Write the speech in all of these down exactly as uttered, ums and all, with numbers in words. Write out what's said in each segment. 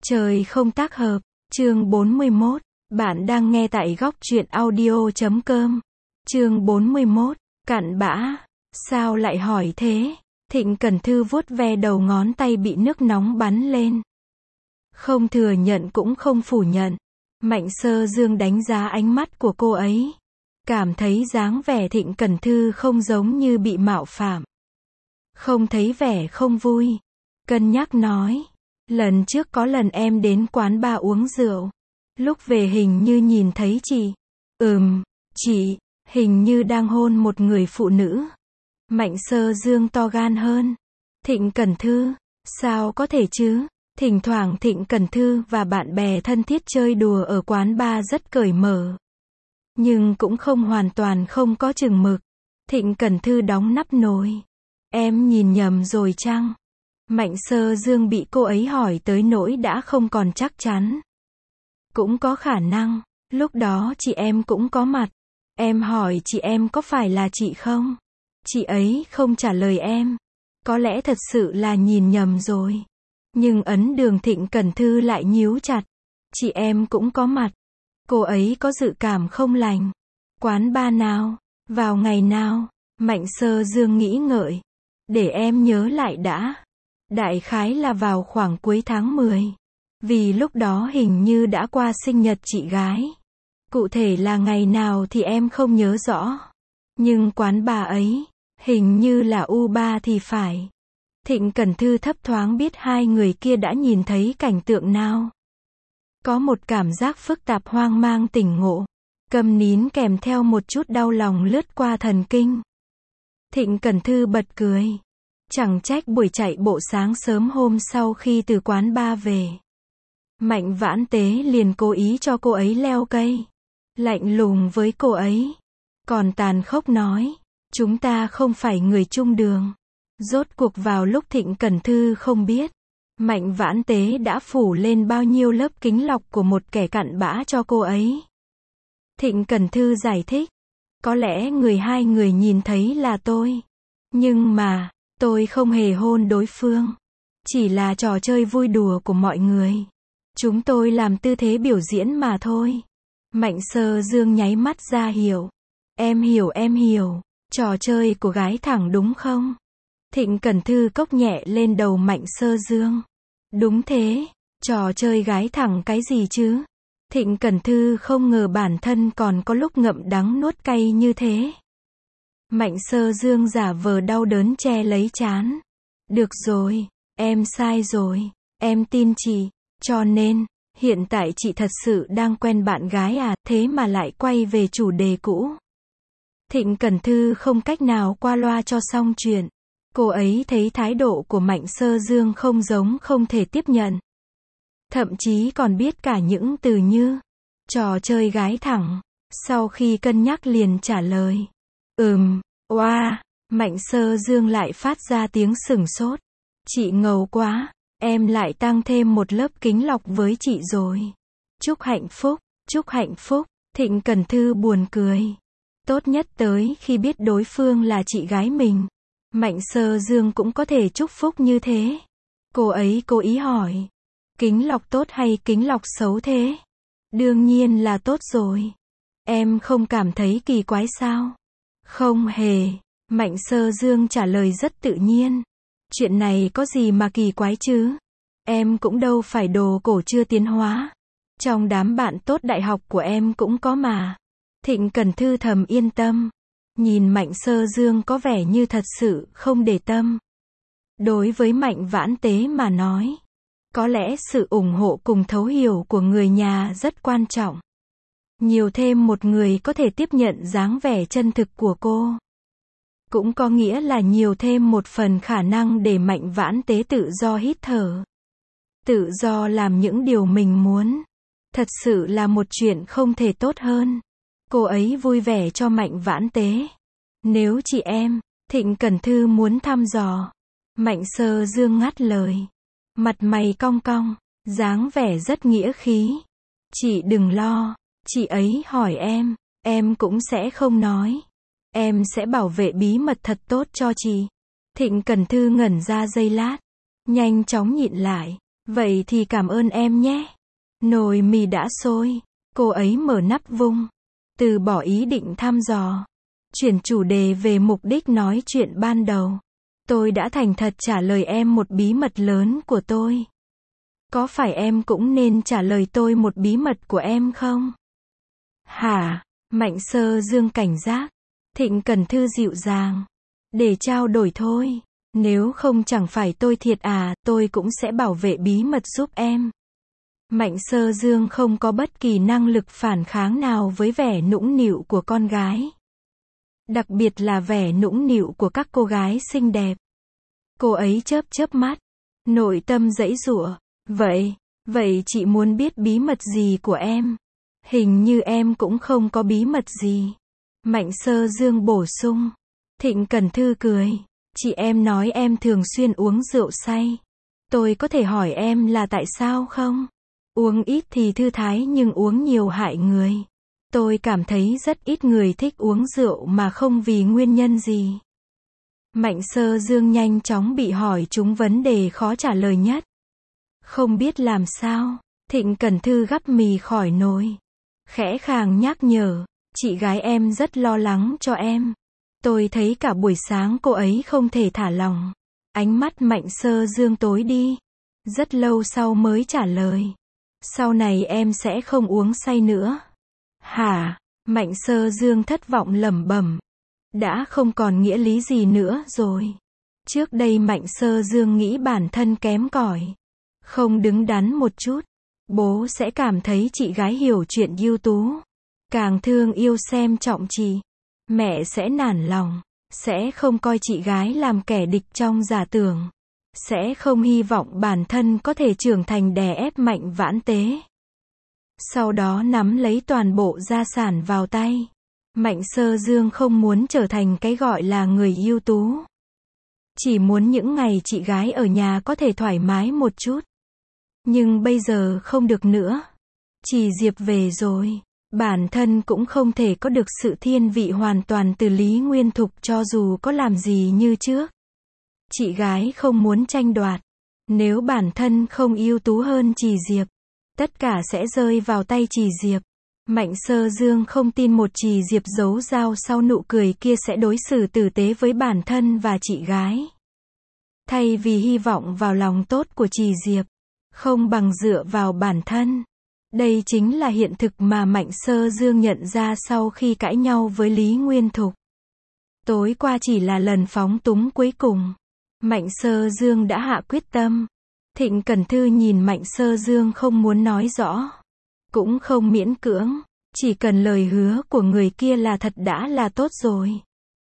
Trời không tác hợp, chương bốn mươi mốt. Bạn đang nghe tại góc truyện audio chấm com. Chương bốn mươi mốt. Cặn bã. Sao lại hỏi thế? Thịnh Cẩn Thư vuốt ve đầu ngón tay bị nước nóng bắn lên. Không thừa nhận cũng không phủ nhận. Mạnh Sơ Dương đánh giá ánh mắt của cô ấy. Cảm thấy dáng vẻ Thịnh Cẩn Thư không giống như bị mạo phạm. Không thấy vẻ không vui. Cân nhắc nói. Lần trước có lần em đến quán bar uống rượu. Lúc về hình như nhìn thấy chị. Ừm, chị, hình như đang hôn một người phụ nữ. Mạnh Sơ Dương to gan hơn. Thịnh Cẩn Thư, sao có thể chứ? Thỉnh thoảng Thịnh Cẩn Thư và bạn bè thân thiết chơi đùa ở quán bar rất cởi mở. Nhưng cũng không hoàn toàn không có chừng mực. Thịnh Cẩn Thư đóng nắp nồi. Em nhìn nhầm rồi chăng? Mạnh Sơ Dương bị cô ấy hỏi tới nỗi đã không còn chắc chắn. Cũng có khả năng, lúc đó chị em cũng có mặt. Em hỏi chị em có phải là chị không? Chị ấy không trả lời em. Có lẽ thật sự là nhìn nhầm rồi. Nhưng ấn đường Thịnh Cẩn Thư lại nhíu chặt. Chị em cũng có mặt. Cô ấy có dự cảm không lành. Quán bar nào? Vào ngày nào? Mạnh Sơ Dương nghĩ ngợi. Để em nhớ lại đã. Đại khái là vào khoảng cuối tháng mười. Vì lúc đó hình như đã qua sinh nhật chị gái. Cụ thể là ngày nào thì em không nhớ rõ. Nhưng quán bar ấy, hình như là u ba thì phải. Thịnh Cẩn Thư thấp thoáng biết hai người kia đã nhìn thấy cảnh tượng nào. Có một cảm giác phức tạp hoang mang tỉnh ngộ. Câm nín kèm theo một chút đau lòng lướt qua thần kinh. Thịnh Cẩn Thư bật cười. Chẳng trách buổi chạy bộ sáng sớm hôm sau khi từ quán bar về. Mạnh Vãn Tế liền cố ý cho cô ấy leo cây. Lạnh lùng với cô ấy. Còn tàn khốc nói. Chúng ta không phải người chung đường. Rốt cuộc vào lúc Thịnh Cẩn Thư không biết. Mạnh Vãn Tế đã phủ lên bao nhiêu lớp kính lọc của một kẻ cặn bã cho cô ấy. Thịnh Cẩn Thư giải thích. Có lẽ người hai người nhìn thấy là tôi. Nhưng mà, tôi không hề hôn đối phương. Chỉ là trò chơi vui đùa của mọi người. Chúng tôi làm tư thế biểu diễn mà thôi. Mạnh Sơ Dương nháy mắt ra hiểu. Em hiểu em hiểu. Trò chơi của gái thẳng đúng không? Thịnh Cẩn Thư cốc nhẹ lên đầu Mạnh Sơ Dương. Đúng thế. Trò chơi gái thẳng cái gì chứ? Thịnh Cẩn Thư không ngờ bản thân còn có lúc ngậm đắng nuốt cay như thế. Mạnh Sơ Dương giả vờ đau đớn che lấy trán. Được rồi, em sai rồi, em tin chị, cho nên, hiện tại chị thật sự đang quen bạn gái à, thế mà lại quay về chủ đề cũ. Thịnh Cẩn Thư không cách nào qua loa cho xong chuyện. Cô ấy thấy thái độ của Mạnh Sơ Dương không giống không thể tiếp nhận. Thậm chí còn biết cả những từ như trò chơi gái thẳng. Sau khi cân nhắc liền trả lời. Ừm, oa, Mạnh Sơ Dương lại phát ra tiếng sửng sốt. Chị ngầu quá, em lại tăng thêm một lớp kính lọc với chị rồi. Chúc hạnh phúc, chúc hạnh phúc, Thịnh Cẩn Thư buồn cười. Tốt nhất tới khi biết đối phương là chị gái mình. Mạnh Sơ Dương cũng có thể chúc phúc như thế. Cô ấy cố ý hỏi. Kính lọc tốt hay kính lọc xấu thế? Đương nhiên là tốt rồi. Em không cảm thấy kỳ quái sao? Không hề. Mạnh Sơ Dương trả lời rất tự nhiên. Chuyện này có gì mà kỳ quái chứ? Em cũng đâu phải đồ cổ chưa tiến hóa. Trong đám bạn tốt đại học của em cũng có mà. Thịnh Cẩn Thư thầm yên tâm. Nhìn Mạnh Sơ Dương có vẻ như thật sự không để tâm. Đối với Mạnh Vãn Tế mà nói, có lẽ sự ủng hộ cùng thấu hiểu của người nhà rất quan trọng. Nhiều thêm một người có thể tiếp nhận dáng vẻ chân thực của cô. Cũng có nghĩa là nhiều thêm một phần khả năng để Mạnh Vãn Tế tự do hít thở. Tự do làm những điều mình muốn. Thật sự là một chuyện không thể tốt hơn. Cô ấy vui vẻ cho Mạnh Vãn Tế. Nếu chị em, Thịnh Cẩn Thư muốn thăm dò. Mạnh Sơ Dương ngắt lời. Mặt mày cong cong, dáng vẻ rất nghĩa khí. Chị đừng lo, chị ấy hỏi em, em cũng sẽ không nói. Em sẽ bảo vệ bí mật thật tốt cho chị. Thịnh Cẩn Thư ngẩn ra giây lát. Nhanh chóng nhịn lại. Vậy thì cảm ơn em nhé. Nồi mì đã sôi. Cô ấy mở nắp vung. Từ bỏ ý định thăm dò. Chuyển chủ đề về mục đích nói chuyện ban đầu. Tôi đã thành thật trả lời em một bí mật lớn của tôi. Có phải em cũng nên trả lời tôi một bí mật của em không? Hả? Mạnh Sơ Dương cảnh giác. Thịnh Cẩn Thư dịu dàng. Để trao đổi thôi. Nếu không chẳng phải tôi thiệt à, tôi cũng sẽ bảo vệ bí mật giúp em. Mạnh Sơ Dương không có bất kỳ năng lực phản kháng nào với vẻ nũng nịu của con gái. Đặc biệt là vẻ nũng nịu của các cô gái xinh đẹp. Cô ấy chớp chớp mắt. Nội tâm giãy giụa. Vậy, vậy chị muốn biết bí mật gì của em? Hình như em cũng không có bí mật gì. Mạnh Sơ Dương bổ sung. Thịnh Cẩn Thư cười. Chị em nói em thường xuyên uống rượu say. Tôi có thể hỏi em là tại sao không? Uống ít thì thư thái nhưng uống nhiều hại người. Tôi cảm thấy rất ít người thích uống rượu mà không vì nguyên nhân gì. Mạnh Sơ Dương nhanh chóng bị hỏi trúng vấn đề khó trả lời nhất. Không biết làm sao, Thịnh Cẩn Thư gắp mì khỏi nồi. Khẽ khàng nhắc nhở, chị gái em rất lo lắng cho em. Tôi thấy cả buổi sáng cô ấy không thể thả lỏng. Ánh mắt Mạnh Sơ Dương tối đi. Rất lâu sau mới trả lời. Sau này em sẽ không uống say nữa. Hả? Mạnh Sơ Dương thất vọng lẩm bẩm. Đã không còn nghĩa lý gì nữa rồi. Trước đây Mạnh Sơ Dương nghĩ bản thân kém cỏi, không đứng đắn một chút. Bố sẽ cảm thấy chị gái hiểu chuyện ưu tú. Càng thương yêu xem trọng chị. Mẹ sẽ nản lòng. Sẽ không coi chị gái làm kẻ địch trong giả tưởng. Sẽ không hy vọng bản thân có thể trưởng thành đè ép Mạnh Vãn Tế. Sau đó nắm lấy toàn bộ gia sản vào tay. Mạnh Sơ Dương không muốn trở thành cái gọi là người ưu tú. Chỉ muốn những ngày chị gái ở nhà có thể thoải mái một chút. Nhưng bây giờ không được nữa. Chị Diệp về rồi. Bản thân cũng không thể có được sự thiên vị hoàn toàn từ Lý Nguyên Thục cho dù có làm gì như trước. Chị gái không muốn tranh đoạt. Nếu bản thân không ưu tú hơn chị Diệp, tất cả sẽ rơi vào tay chị Diệp. Mạnh Sơ Dương không tin một chị Diệp giấu dao sau nụ cười kia sẽ đối xử tử tế với bản thân và chị gái. Thay vì hy vọng vào lòng tốt của chị Diệp, không bằng dựa vào bản thân. Đây chính là hiện thực mà Mạnh Sơ Dương nhận ra sau khi cãi nhau với Lý Nguyên Thục. Tối qua chỉ là lần phóng túng cuối cùng. Mạnh Sơ Dương đã hạ quyết tâm. Thịnh Cẩn Thư nhìn Mạnh Sơ Dương không muốn nói rõ. Cũng không miễn cưỡng. Chỉ cần lời hứa của người kia là thật đã là tốt rồi.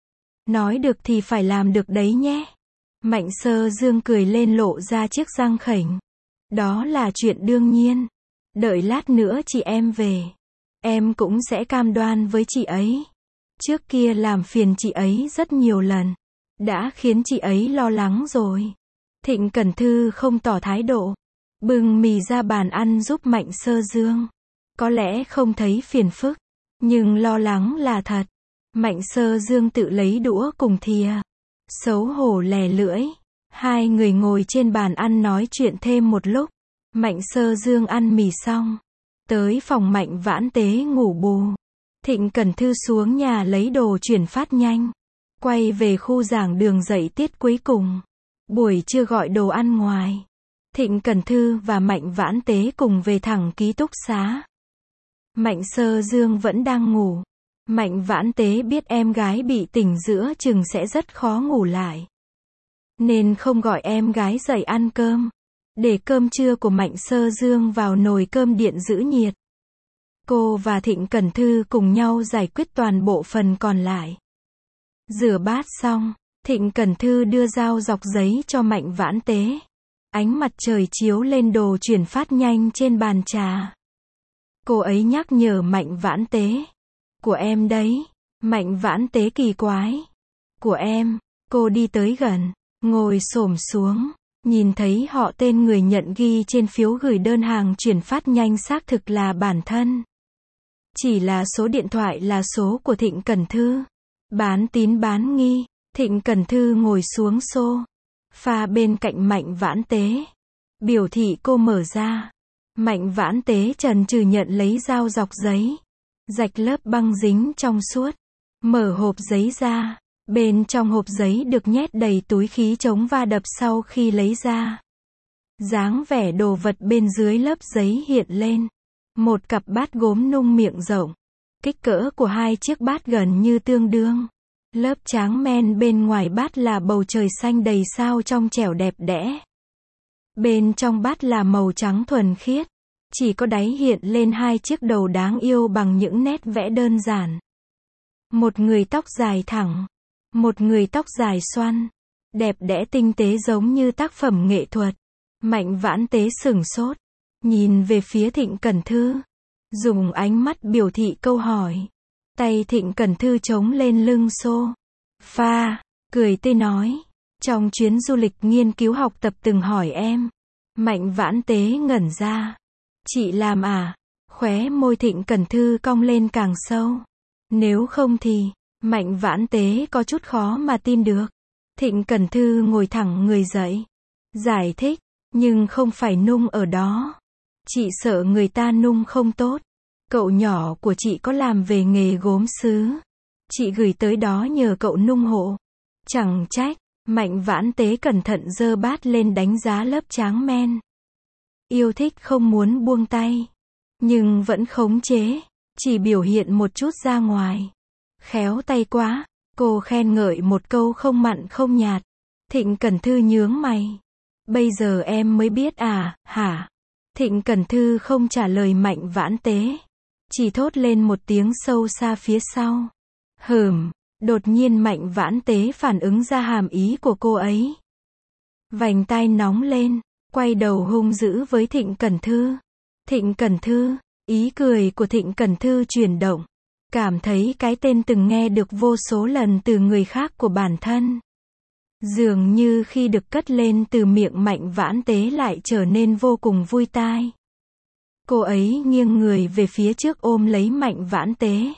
Nói được thì phải làm được đấy nhé. Mạnh Sơ Dương cười lên lộ ra chiếc răng khểnh. Đó là chuyện đương nhiên. Đợi lát nữa chị em về. Em cũng sẽ cam đoan với chị ấy. Trước kia làm phiền chị ấy rất nhiều lần. Đã khiến chị ấy lo lắng rồi. Thịnh Cẩn Thư không tỏ thái độ. Bưng mì ra bàn ăn giúp Mạnh Sơ Dương. Có lẽ không thấy phiền phức. Nhưng lo lắng là thật. Mạnh Sơ Dương tự lấy đũa cùng thìa. Xấu hổ lè lưỡi. Hai người ngồi trên bàn ăn nói chuyện thêm một lúc. Mạnh Sơ Dương ăn mì xong. Tới phòng Mạnh Vãn Tế ngủ bù. Thịnh Cẩn Thư xuống nhà lấy đồ chuyển phát nhanh. Quay về khu giảng đường dạy tiết cuối cùng. Buổi trưa gọi đồ ăn ngoài. Thịnh Cẩn Thư và Mạnh Vãn Tế cùng về thẳng ký túc xá. Mạnh Sơ Dương vẫn đang ngủ. Mạnh Vãn Tế biết em gái bị tỉnh giữa chừng sẽ rất khó ngủ lại. Nên không gọi em gái dậy ăn cơm. Để cơm trưa của Mạnh Sơ Dương vào nồi cơm điện giữ nhiệt. Cô và Thịnh Cẩn Thư cùng nhau giải quyết toàn bộ phần còn lại. Rửa bát xong, Thịnh Cẩn Thư đưa dao dọc giấy cho Mạnh Vãn Tế. Ánh mặt trời chiếu lên đồ chuyển phát nhanh trên bàn trà. Cô ấy nhắc nhở Mạnh Vãn Tế. Của em đấy. Mạnh Vãn Tế kỳ quái. Của em. Cô đi tới gần, ngồi xổm xuống. Nhìn thấy họ tên người nhận ghi trên phiếu gửi đơn hàng chuyển phát nhanh xác thực là bản thân. Chỉ là số điện thoại là số của Thịnh Cẩn Thư. Bán tín bán nghi. Thịnh Cẩn Thư ngồi xuống xô pha bên cạnh Mạnh Vãn Tế. biểu thị cô mở ra. Mạnh Vãn Tế chần chừ nhận lấy dao dọc giấy. Rạch lớp băng dính trong suốt. Mở hộp giấy ra. Bên trong hộp giấy được nhét đầy túi khí chống va đập sau khi lấy ra. Dáng vẻ đồ vật bên dưới lớp giấy hiện lên. Một cặp bát gốm nung miệng rộng. Kích cỡ của hai chiếc bát gần như tương đương. Lớp tráng men bên ngoài bát là bầu trời xanh đầy sao trong trẻo đẹp đẽ. Bên trong bát là màu trắng thuần khiết. Chỉ có đáy hiện lên hai chiếc đầu đáng yêu bằng những nét vẽ đơn giản. Một người tóc dài thẳng. Một người tóc dài xoăn. Đẹp đẽ tinh tế giống như tác phẩm nghệ thuật. Mạnh Vãn Tế sửng sốt. Nhìn về phía Thịnh Cẩn Thư. Dùng ánh mắt biểu thị câu hỏi. Tay Thịnh Cẩn Thư chống lên lưng xô. Pha, cười tươi nói. Trong chuyến du lịch nghiên cứu học tập từng hỏi em. Mạnh Vãn Tế ngẩn ra. Chị làm à? Khóe môi Thịnh Cẩn Thư cong lên càng sâu. Nếu không thì, Mạnh Vãn Tế có chút khó mà tin được. Thịnh Cẩn Thư ngồi thẳng người dậy. Giải thích, nhưng không phải nung ở đó. Chị sợ người ta nung không tốt. Cậu nhỏ của chị có làm về nghề gốm sứ. Chị gửi tới đó nhờ cậu nung hộ. Chẳng trách, Mạnh Vãn Tế cẩn thận giơ bát lên đánh giá lớp tráng men. Yêu thích không muốn buông tay. Nhưng vẫn khống chế. Chỉ biểu hiện một chút ra ngoài. Khéo tay quá. Cô khen ngợi một câu không mặn không nhạt. Thịnh Cẩn Thư nhướng mày. Bây giờ em mới biết à, hả? Thịnh Cẩn Thư không trả lời Mạnh Vãn Tế. Chỉ thốt lên một tiếng sâu xa phía sau. Hừm, đột nhiên Mạnh Vãn Tế phản ứng ra hàm ý của cô ấy. Vành tai nóng lên, quay đầu hung dữ với Thịnh Cẩn Thư. Thịnh Cẩn Thư, ý cười của Thịnh Cẩn Thư chuyển động. Cảm thấy cái tên từng nghe được vô số lần từ người khác của bản thân. Dường như khi được cất lên từ miệng Mạnh Vãn Tế lại trở nên vô cùng vui tai. Cô ấy nghiêng người về phía trước ôm lấy Mạnh Vãn Tế.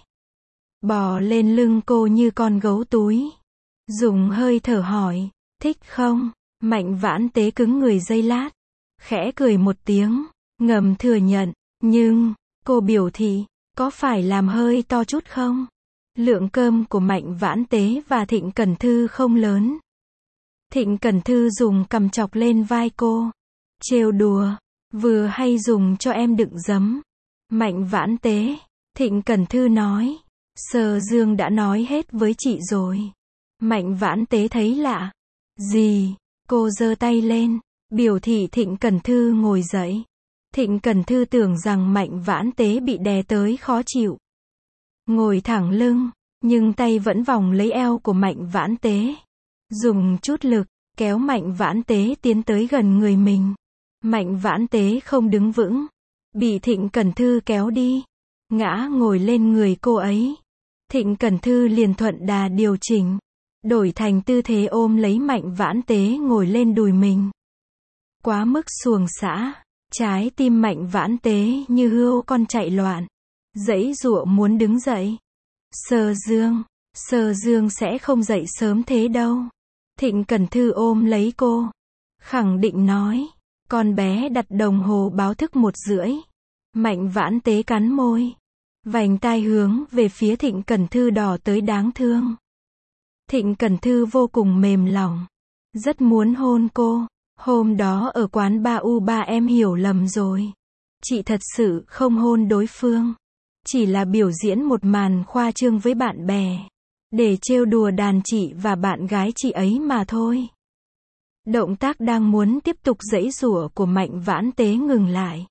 Bò lên lưng cô như con gấu túi. Dùng hơi thở hỏi, thích không? Mạnh Vãn Tế cứng người giây lát. Khẽ cười một tiếng, ngầm thừa nhận, nhưng, cô biểu thị, có phải làm hơi to chút không? Lượng cơm của Mạnh Vãn Tế và Thịnh Cẩn Thư không lớn. Thịnh Cẩn Thư dùng cằm chọc lên vai cô. Trêu đùa, vừa hay dùng cho em đựng giấm. Mạnh Vãn Tế, Thịnh Cẩn Thư nói. Sơ Dương đã nói hết với chị rồi. Mạnh Vãn Tế thấy lạ. Gì? Cô giơ tay lên, biểu thị Thịnh Cẩn Thư ngồi dậy. Thịnh Cẩn Thư tưởng rằng Mạnh Vãn Tế bị đè tới khó chịu. Ngồi thẳng lưng, nhưng tay vẫn vòng lấy eo của Mạnh Vãn Tế. Dùng chút lực, kéo Mạnh Vãn Tế tiến tới gần người mình. Mạnh Vãn Tế không đứng vững. Bị Thịnh Cẩn Thư kéo đi. Ngã ngồi lên người cô ấy. Thịnh Cẩn Thư liền thuận đà điều chỉnh. Đổi thành tư thế ôm lấy Mạnh Vãn Tế ngồi lên đùi mình. Quá mức xuồng xã. Trái tim Mạnh Vãn Tế như hươu con chạy loạn. Giãy giụa muốn đứng dậy. Sơ Dương. Sơ Dương sẽ không dậy sớm thế đâu. Thịnh Cẩn Thư ôm lấy cô. Khẳng định nói. Con bé đặt đồng hồ báo thức một rưỡi. Mạnh Vãn Tế cắn môi. Vành tai hướng về phía Thịnh Cẩn Thư đỏ tới đáng thương. Thịnh Cẩn Thư vô cùng mềm lòng. Rất muốn hôn cô. Hôm đó ở quán ba u ba em hiểu lầm rồi. Chị thật sự không hôn đối phương. Chỉ là biểu diễn một màn khoa trương với bạn bè. Để trêu đùa đàn chị và bạn gái chị ấy mà thôi. Động tác đang muốn tiếp tục giãy giụa của Mạnh Vãn Tế ngừng lại.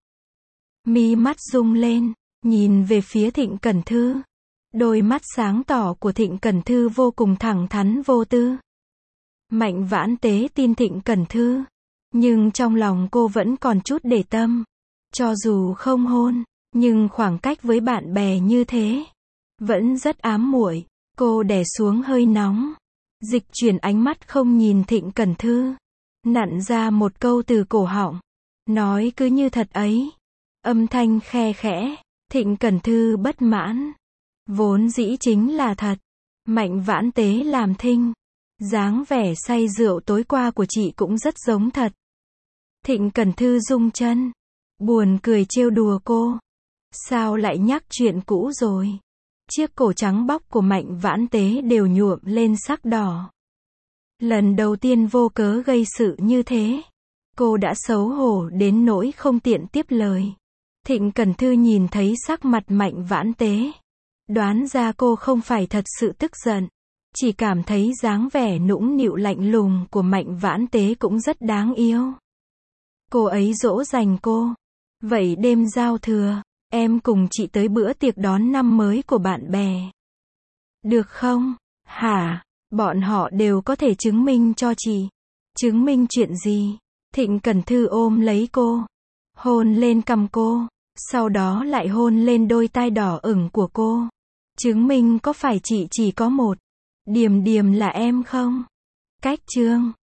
Mi mắt rung lên, nhìn về phía Thịnh Cẩn Thư. Đôi mắt sáng tỏ của Thịnh Cẩn Thư vô cùng thẳng thắn vô tư. Mạnh Vãn Tế tin Thịnh Cẩn Thư. Nhưng trong lòng cô vẫn còn chút để tâm. Cho dù không hôn, nhưng khoảng cách với bạn bè như thế. Vẫn rất ám muội. Cô đè xuống hơi nóng. Dịch chuyển ánh mắt không nhìn Thịnh Cẩn Thư. Nặn ra một câu từ cổ họng. Nói cứ như thật ấy. Âm thanh khe khẽ. Thịnh Cẩn Thư bất mãn. Vốn dĩ chính là thật. Mạnh Vãn Tế làm thinh. Dáng vẻ say rượu tối qua của chị cũng rất giống thật. Thịnh Cẩn Thư rung chân. Buồn cười trêu đùa cô. Sao lại nhắc chuyện cũ rồi? Chiếc cổ trắng bóc của Mạnh Vãn Tế đều nhuộm lên sắc đỏ. Lần đầu tiên vô cớ gây sự như thế. Cô đã xấu hổ đến nỗi không tiện tiếp lời. Thịnh Cẩn Thư nhìn thấy sắc mặt Mạnh Vãn Tế. Đoán ra cô không phải thật sự tức giận. Chỉ cảm thấy dáng vẻ nũng nịu lạnh lùng của Mạnh Vãn Tế cũng rất đáng yêu. Cô ấy dỗ dành cô. Vậy đêm giao thừa, em cùng chị tới bữa tiệc đón năm mới của bạn bè. Được không? Hả? Bọn họ đều có thể chứng minh cho chị. Chứng minh chuyện gì? Thịnh Cẩn Thư ôm lấy cô. Hôn lên cằm cô. Sau đó lại hôn lên đôi tai đỏ ửng của cô. Chứng minh có phải chị chỉ có một. Điềm Điềm là em không? Cách chương